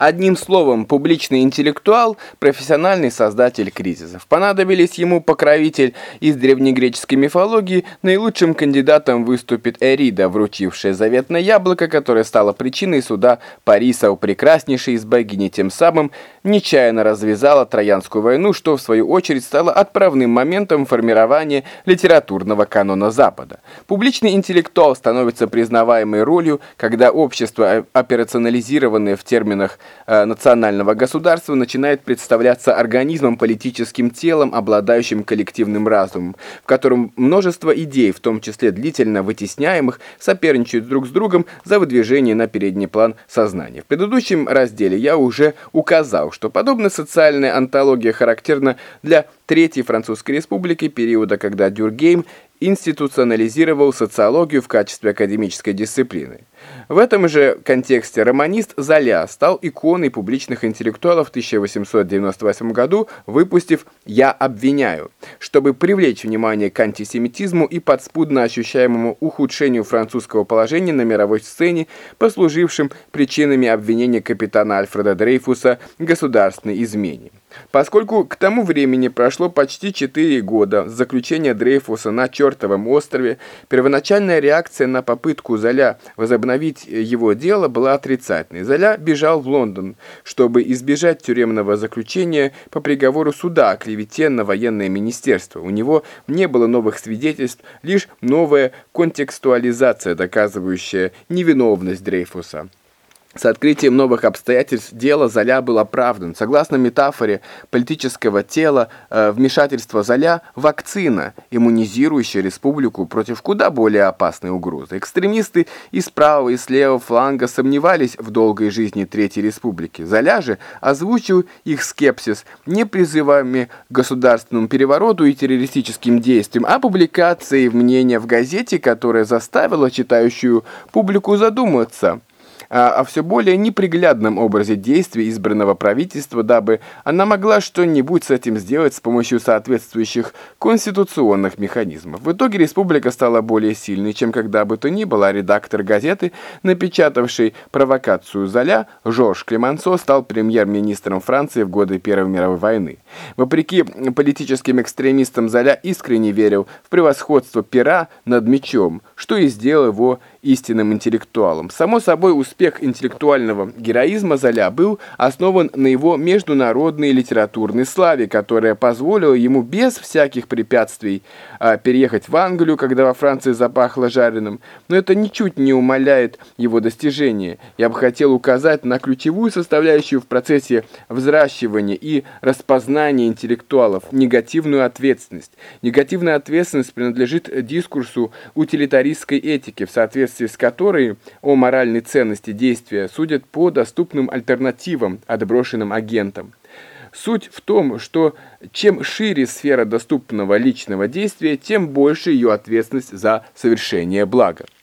Одним словом, публичный интеллектуал – профессиональный создатель кризисов. Понадобились ему покровитель из древнегреческой мифологии, наилучшим кандидатом выступит Эрида, вручившая заветное яблоко, которое стало причиной суда Париса у прекраснейшей из богини, тем самым нечаянно развязала Троянскую войну, что в свою очередь стало отправным моментом формирования литературного канона Запада. Публичный интеллектуал становится признаваемой ролью, когда общество, операционализированное в терминах национального государства, начинает представляться организмом, политическим телом, обладающим коллективным разумом, в котором множество идей, в том числе длительно вытесняемых, соперничают друг с другом за выдвижение на передний план сознания. В предыдущем разделе я уже указал, что подобная социальная онтология характерна для Третьей Французской Республики, периода, когда Дюркгейм институционализировал социологию в качестве академической дисциплины. В этом же контексте романист Золя стал иконой публичных интеллектуалов в 1898 году, выпустив «Я обвиняю», чтобы привлечь внимание к антисемитизму и подспудно ощущаемому ухудшению французского положения на мировой сцене, послужившим причинами обвинения капитана Альфреда Дрейфуса в государственной измене. Поскольку к тому времени прошло почти 4 года с заключения Дрейфуса на Чертовом острове, первоначальная реакция на попытку Золя возобновить его дело была отрицательной. Золя бежал в Лондон, чтобы избежать тюремного заключения по приговору суда о клевете на военное министерство. У него не было новых свидетельств, лишь новая контекстуализация, доказывающая невиновность Дрейфуса. С открытием новых обстоятельств дела Золя был оправдан. Согласно метафоре политического тела, вмешательство Золя – вакцина, иммунизирующая республику против куда более опасной угрозы. Экстремисты и с правого, и с левого фланга сомневались в долгой жизни Третьей Республики. Золя же озвучил их скепсис не призывами к государственному перевороту и террористическим действиям, а публикацией мнения в газете, которая заставила читающую публику задуматься о все более неприглядном образе действий избранного правительства, дабы она могла что-нибудь с этим сделать с помощью соответствующих конституционных механизмов. В итоге республика стала более сильной, чем когда бы то ни было, а редактор газеты, напечатавший провокацию Золя, Жорж Клемансо, стал премьер-министром Франции в годы Первой мировой войны. Вопреки политическим экстремистам, Золя искренне верил в превосходство пера над мечом, что и сделало его истинным интеллектуалом. Само собой, успех интеллектуального героизма Золя был основан на его международной литературной славе, которая позволила ему без всяких препятствий переехать в Англию, когда во Франции запахло жареным. Но это ничуть не умаляет его достижения. Я бы хотел указать на ключевую составляющую в процессе взращивания и распознания интеллектуалов – негативную ответственность. Негативная ответственность принадлежит дискурсу утилитаристской этики, в соответствии с которой о моральной ценности действия судят по доступным альтернативам отброшенным агентам. Суть в том, что чем шире сфера доступного личного действия, тем больше ее ответственность за совершение блага.